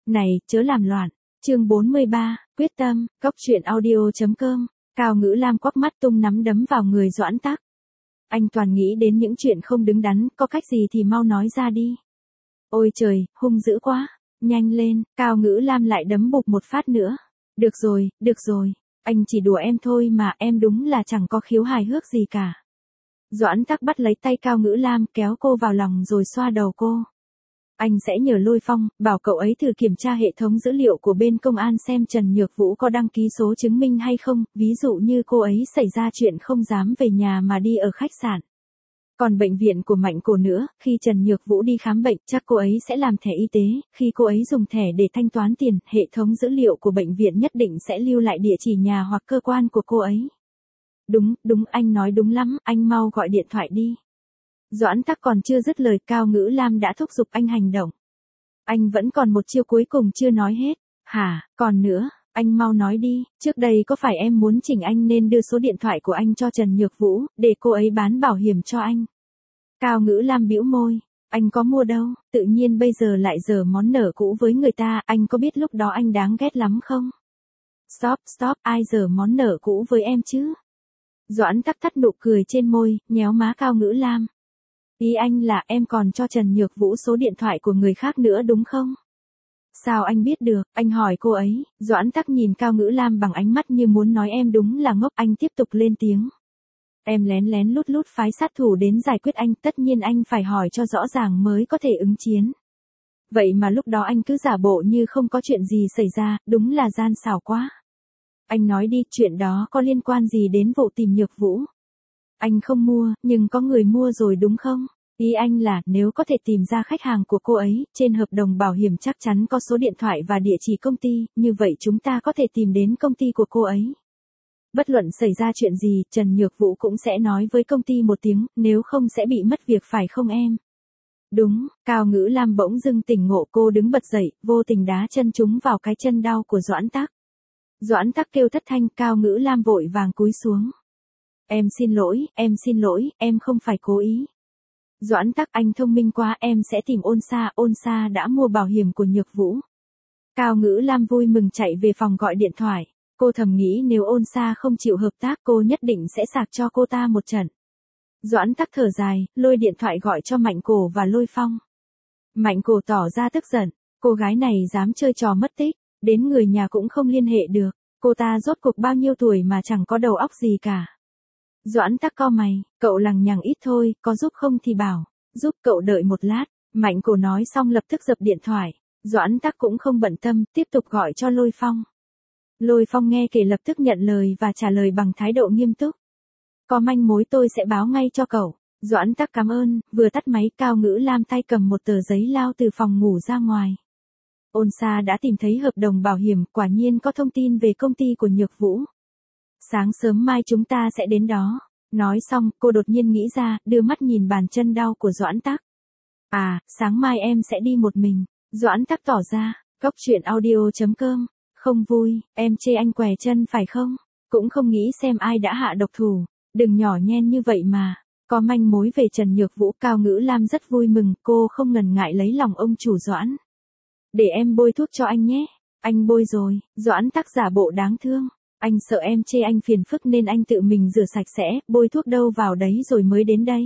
Này, chớ làm loạn. Chương 43, quyết tâm, cốc truyện audio.com. Cao Ngữ Lam quắc mắt tung nắm đấm vào người Doãn Tắc. Anh toàn nghĩ đến những chuyện không đứng đắn, có cách gì thì mau nói ra đi. Ôi trời, hung dữ quá. Nhanh lên, Cao Ngữ Lam lại đấm bụp một phát nữa. Được rồi, anh chỉ đùa em thôi mà, em đúng là chẳng có khiếu hài hước gì cả. Doãn Tắc bắt lấy tay Cao Ngữ Lam kéo cô vào lòng rồi xoa đầu cô. Anh sẽ nhờ Lôi Phong, bảo cậu ấy thử kiểm tra hệ thống dữ liệu của bên công an xem Trần Nhược Vũ có đăng ký số chứng minh hay không, ví dụ như cô ấy xảy ra chuyện không dám về nhà mà đi ở khách sạn. Còn bệnh viện của Mạnh Cổ nữa, khi Trần Nhược Vũ đi khám bệnh, chắc cô ấy sẽ làm thẻ y tế, khi cô ấy dùng thẻ để thanh toán tiền, hệ thống dữ liệu của bệnh viện nhất định sẽ lưu lại địa chỉ nhà hoặc cơ quan của cô ấy. Đúng, anh nói đúng lắm, anh mau gọi điện thoại đi. Doãn Tắc còn chưa dứt lời, Cao Ngữ Lam đã thúc giục anh hành động. Anh vẫn còn một chiêu cuối cùng chưa nói hết. Hả, còn nữa, anh mau nói đi, trước đây có phải em muốn chỉnh anh nên đưa số điện thoại của anh cho Trần Nhược Vũ, để cô ấy bán bảo hiểm cho anh? Cao Ngữ Lam bĩu môi, anh có mua đâu, tự nhiên bây giờ lại giở món nợ cũ với người ta, anh có biết lúc đó anh đáng ghét lắm không? Stop, ai giở món nợ cũ với em chứ? Doãn Tắc thắt nụ cười trên môi, nhéo má Cao Ngữ Lam. Ý anh là em còn cho Trần Nhược Vũ số điện thoại của người khác nữa đúng không? Sao anh biết được, anh hỏi cô ấy. Doãn Tắc nhìn Cao Ngữ Lam bằng ánh mắt như muốn nói em đúng là ngốc. Anh tiếp tục lên tiếng. Em lén lút phái sát thủ đến giải quyết anh, tất nhiên anh phải hỏi cho rõ ràng mới có thể ứng chiến. Vậy mà lúc đó anh cứ giả bộ như không có chuyện gì xảy ra, đúng là gian xảo quá. Anh nói đi, chuyện đó có liên quan gì đến vụ tìm Nhược Vũ? Anh không mua, nhưng có người mua rồi đúng không? Ý anh là, nếu có thể tìm ra khách hàng của cô ấy, trên hợp đồng bảo hiểm chắc chắn có số điện thoại và địa chỉ công ty, như vậy chúng ta có thể tìm đến công ty của cô ấy. Bất luận xảy ra chuyện gì, Trần Nhược Vũ cũng sẽ nói với công ty một tiếng, nếu không sẽ bị mất việc phải không em? Đúng, Cao Ngữ Lam bỗng dưng tỉnh ngộ, cô đứng bật dậy, vô tình đá chân trúng vào cái chân đau của Doãn Tắc. Doãn Tắc kêu thất thanh, Cao Ngữ Lam vội vàng cúi xuống. Em xin lỗi, em không phải cố ý. Doãn Tắc, anh thông minh quá, em sẽ tìm Ôn Sa đã mua bảo hiểm của Nhược Vũ. Cao Ngữ Lam vui mừng chạy về phòng gọi điện thoại. Cô thầm nghĩ nếu Ôn Sa không chịu hợp tác cô nhất định sẽ sạc cho cô ta một trận. Doãn Tắc thở dài, lôi điện thoại gọi cho Mạnh Cổ và Lôi Phong. Mạnh Cổ tỏ ra tức giận, cô gái này dám chơi trò mất tích, đến người nhà cũng không liên hệ được, cô ta rốt cuộc bao nhiêu tuổi mà chẳng có đầu óc gì cả. Doãn Tắc cau mày, cậu lằng nhằng ít thôi, có giúp không thì bảo, giúp cậu đợi một lát. Mạnh Cổ nói xong lập tức dập điện thoại. Doãn Tắc cũng không bận tâm, tiếp tục gọi cho Lôi Phong. Lôi Phong nghe kể lập tức nhận lời và trả lời bằng thái độ nghiêm túc. Có manh mối tôi sẽ báo ngay cho cậu. Doãn Tắc cảm ơn, vừa tắt máy, Cao Ngữ Lam tay cầm một tờ giấy lao từ phòng ngủ ra ngoài. Ôn Sa đã tìm thấy hợp đồng bảo hiểm, quả nhiên có thông tin về công ty của Nhược Vũ. Sáng sớm mai chúng ta sẽ đến đó. Nói xong, cô đột nhiên nghĩ ra, đưa mắt nhìn bàn chân đau của Doãn Tắc. À, sáng mai em sẽ đi một mình. Doãn Tắc tỏ ra, cốc truyện audio.com. Không vui, em chê anh què chân phải không? Cũng không nghĩ xem ai đã hạ độc thủ. Đừng nhỏ nhen như vậy mà. Có manh mối về Trần Nhược Vũ, Cao Ngữ Lam rất vui mừng, cô không ngần ngại lấy lòng ông chủ Doãn. Để em bôi thuốc cho anh nhé. Anh bôi rồi. Doãn Tắc giả bộ đáng thương. Anh sợ em chê anh phiền phức nên anh tự mình rửa sạch sẽ, bôi thuốc đâu vào đấy rồi mới đến đây.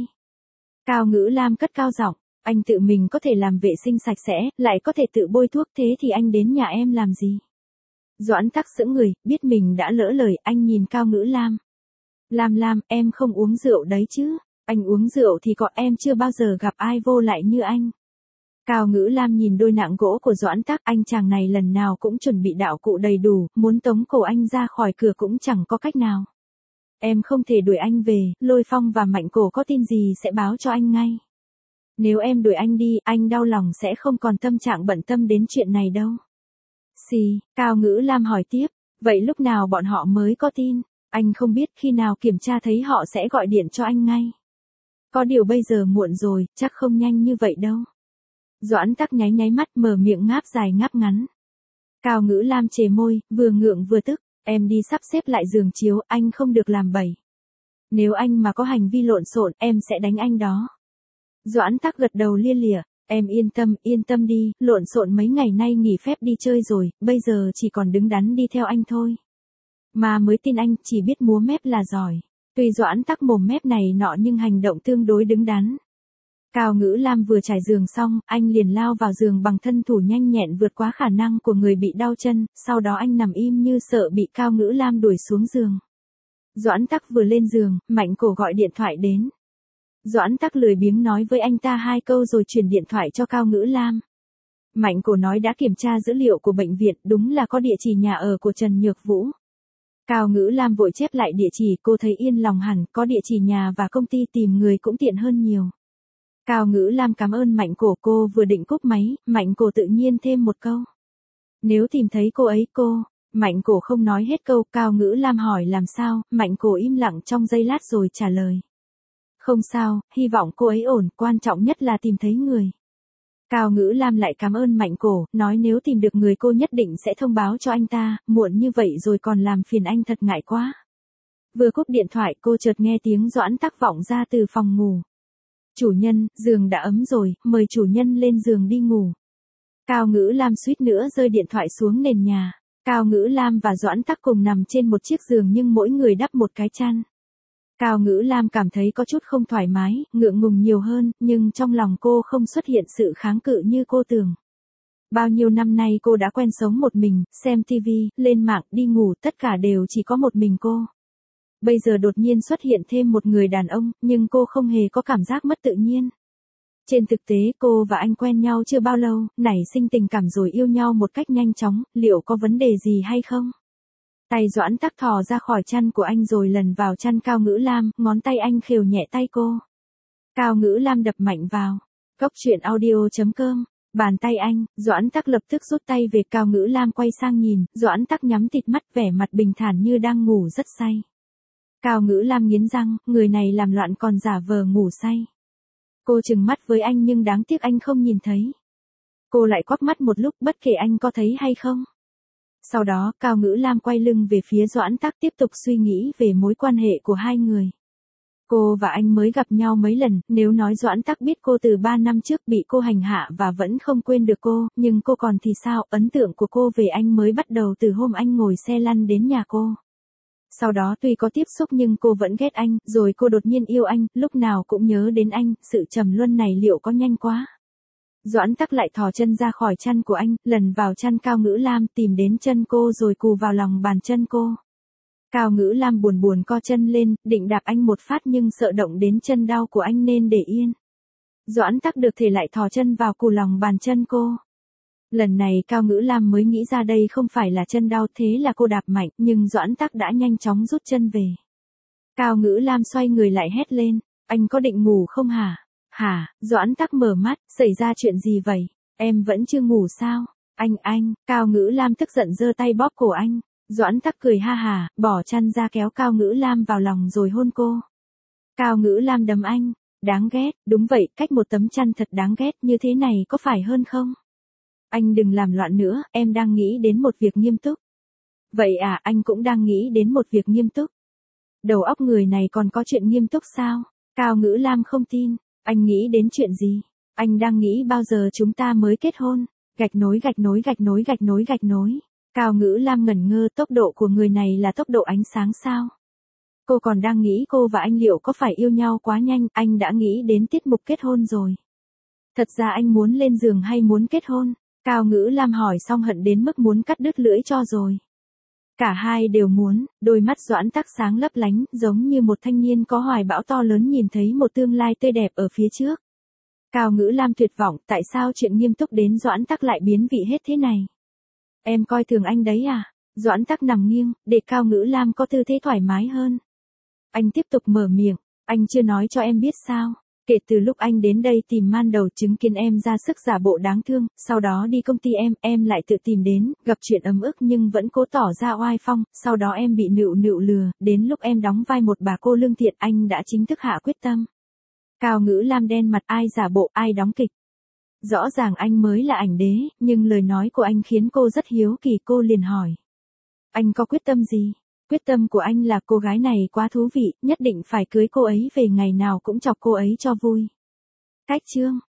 Cao Ngữ Lam cất cao giọng, anh tự mình có thể làm vệ sinh sạch sẽ, lại có thể tự bôi thuốc, thế thì anh đến nhà em làm gì? Doãn Tắc sững người, biết mình đã lỡ lời, anh nhìn Cao Ngữ Lam. Lam, em không uống rượu đấy chứ? Anh uống rượu thì có, em chưa bao giờ gặp ai vô lại như anh. Cao Ngữ Lam nhìn đôi nạng gỗ của Doãn Tắc, anh chàng này lần nào cũng chuẩn bị đạo cụ đầy đủ, muốn tống cổ anh ra khỏi cửa cũng chẳng có cách nào. Em không thể đuổi anh về, Lôi Phong và Mạnh Cổ có tin gì sẽ báo cho anh ngay. Nếu em đuổi anh đi, anh đau lòng sẽ không còn tâm trạng bận tâm đến chuyện này đâu. Cao Ngữ Lam hỏi tiếp, vậy lúc nào bọn họ mới có tin? Anh không biết, khi nào kiểm tra thấy họ sẽ gọi điện cho anh ngay. Có điều bây giờ muộn rồi, chắc không nhanh như vậy đâu. Doãn Tắc nháy mắt, mở miệng ngáp dài ngáp ngắn. Cao Ngữ Lam chề môi, vừa ngượng vừa tức, em đi sắp xếp lại giường chiếu, anh không được làm bậy. Nếu anh mà có hành vi lộn xộn, em sẽ đánh anh đó. Doãn Tắc gật đầu lia lịa, Em yên tâm đi, lộn xộn mấy ngày nay nghỉ phép đi chơi rồi, bây giờ chỉ còn đứng đắn đi theo anh thôi. Mà mới tin anh chỉ biết múa mép là giỏi. Tuy Doãn Tắc mồm mép này nọ nhưng hành động tương đối đứng đắn. Cao Ngữ Lam vừa trải giường xong, anh liền lao vào giường bằng thân thủ nhanh nhẹn vượt quá khả năng của người bị đau chân, sau đó anh nằm im như sợ bị Cao Ngữ Lam đuổi xuống giường. Doãn Tắc vừa lên giường, Mạnh Cổ gọi điện thoại đến. Doãn Tắc lười biếng nói với anh ta 2 câu rồi chuyển điện thoại cho Cao Ngữ Lam. Mạnh Cổ nói đã kiểm tra dữ liệu của bệnh viện, đúng là có địa chỉ nhà ở của Trần Nhược Vũ. Cao Ngữ Lam vội chép lại địa chỉ, cô thấy yên lòng hẳn, có địa chỉ nhà và công ty tìm người cũng tiện hơn nhiều. Cao Ngữ Lam cảm ơn Mạnh Cổ, cô vừa định cúp máy, Mạnh Cổ tự nhiên thêm một câu. Nếu tìm thấy cô ấy Mạnh Cổ không nói hết câu, Cao Ngữ Lam hỏi làm sao, Mạnh Cổ im lặng trong giây lát rồi trả lời. Không sao, hy vọng cô ấy ổn, quan trọng nhất là tìm thấy người. Cao Ngữ Lam lại cảm ơn Mạnh Cổ, nói nếu tìm được người cô nhất định sẽ thông báo cho anh ta, muộn như vậy rồi còn làm phiền anh thật ngại quá. Vừa cúp điện thoại cô chợt nghe tiếng Doãn Tắc vọng ra từ phòng ngủ. Chủ nhân, giường đã ấm rồi, mời chủ nhân lên giường đi ngủ. Cao Ngữ Lam suýt nữa rơi điện thoại xuống nền nhà. Cao Ngữ Lam và Doãn Tắc cùng nằm trên một chiếc giường nhưng mỗi người đắp một cái chăn. Cao Ngữ Lam cảm thấy có chút không thoải mái, ngượng ngùng nhiều hơn, nhưng trong lòng cô không xuất hiện sự kháng cự như cô tưởng. Bao nhiêu năm nay cô đã quen sống một mình, xem TV, lên mạng, đi ngủ, tất cả đều chỉ có một mình cô. Bây giờ đột nhiên xuất hiện thêm một người đàn ông, nhưng cô không hề có cảm giác mất tự nhiên. Trên thực tế cô và anh quen nhau chưa bao lâu, nảy sinh tình cảm rồi yêu nhau một cách nhanh chóng, liệu có vấn đề gì hay không? Tay Doãn Tắc thò ra khỏi chăn của anh rồi lần vào chăn Cao Ngữ Lam, ngón tay anh khều nhẹ tay cô. Cao Ngữ Lam đập mạnh vào. Cốc truyện audio.com. Bàn tay anh, Doãn Tắc lập tức rút tay về. Cao Ngữ Lam quay sang nhìn, Doãn Tắc nhắm tịt mắt vẻ mặt bình thản như đang ngủ rất say. Cao Ngữ Lam nghiến răng, người này làm loạn còn giả vờ ngủ say. Cô trừng mắt với anh nhưng đáng tiếc anh không nhìn thấy. Cô lại quắc mắt một lúc bất kể anh có thấy hay không. Sau đó, Cao Ngữ Lam quay lưng về phía Doãn Tắc tiếp tục suy nghĩ về mối quan hệ của hai người. Cô và anh mới gặp nhau mấy lần, nếu nói Doãn Tắc biết cô từ 3 năm trước bị cô hành hạ và vẫn không quên được cô, nhưng cô còn thì sao, ấn tượng của cô về anh mới bắt đầu từ hôm anh ngồi xe lăn đến nhà cô. Sau đó tuy có tiếp xúc nhưng cô vẫn ghét anh, rồi cô đột nhiên yêu anh, lúc nào cũng nhớ đến anh, sự trầm luân này liệu có nhanh quá. Doãn Tắc lại thò chân ra khỏi chăn của anh, lần vào chăn Cao Ngữ Lam, tìm đến chân cô rồi cù vào lòng bàn chân cô. Cao Ngữ Lam buồn buồn co chân lên, định đạp anh một phát nhưng sợ động đến chân đau của anh nên để yên. Doãn Tắc được thể lại thò chân vào cù lòng bàn chân cô. Lần này Cao Ngữ Lam mới nghĩ ra đây không phải là chân đau, thế là cô đạp mạnh, nhưng Doãn Tắc đã nhanh chóng rút chân về. Cao Ngữ Lam xoay người lại hét lên, anh có định ngủ không hả? Hả? Doãn Tắc mở mắt, xảy ra chuyện gì vậy? Em vẫn chưa ngủ sao? Anh, Cao Ngữ Lam tức giận giơ tay bóp cổ anh. Doãn Tắc cười ha hà, bỏ chăn ra kéo Cao Ngữ Lam vào lòng rồi hôn cô. Cao Ngữ Lam đấm anh, đáng ghét, đúng vậy, cách một tấm chăn thật đáng ghét, như thế này có phải hơn không? Anh đừng làm loạn nữa, em đang nghĩ đến một việc nghiêm túc. Vậy à, anh cũng đang nghĩ đến một việc nghiêm túc. Đầu óc người này còn có chuyện nghiêm túc sao? Cao Ngữ Lam không tin, anh nghĩ đến chuyện gì? Anh đang nghĩ bao giờ chúng ta mới kết hôn? Gạch nối. Cao Ngữ Lam ngẩn ngơ, tốc độ của người này là tốc độ ánh sáng sao? Cô còn đang nghĩ cô và anh liệu có phải yêu nhau quá nhanh, anh đã nghĩ đến tiết mục kết hôn rồi. Thật ra anh muốn lên giường hay muốn kết hôn? Cao Ngữ Lam hỏi xong hận đến mức muốn cắt đứt lưỡi cho rồi. Cả hai đều muốn, đôi mắt Doãn Tắc sáng lấp lánh, giống như một thanh niên có hoài bão to lớn nhìn thấy một tương lai tươi đẹp ở phía trước. Cao Ngữ Lam tuyệt vọng, tại sao chuyện nghiêm túc đến Doãn Tắc lại biến vị hết thế này? Em coi thường anh đấy à? Doãn Tắc nằm nghiêng, để Cao Ngữ Lam có tư thế thoải mái hơn. Anh tiếp tục mở miệng, anh chưa nói cho em biết sao? Kể từ lúc anh đến đây tìm man đầu chứng kiến em ra sức giả bộ đáng thương, sau đó đi công ty em lại tự tìm đến, gặp chuyện ấm ức nhưng vẫn cố tỏ ra oai phong, sau đó em bị nựu lừa, đến lúc em đóng vai một bà cô lương thiện anh đã chính thức hạ quyết tâm. Cao Ngữ Lam đen mặt, ai giả bộ, ai đóng kịch. Rõ ràng anh mới là ảnh đế, nhưng lời nói của anh khiến cô rất hiếu kỳ, cô liền hỏi. Anh có quyết tâm gì? Quyết tâm của anh là cô gái này quá thú vị, nhất định phải cưới cô ấy về ngày nào cũng chọc cô ấy cho vui. Cách chương.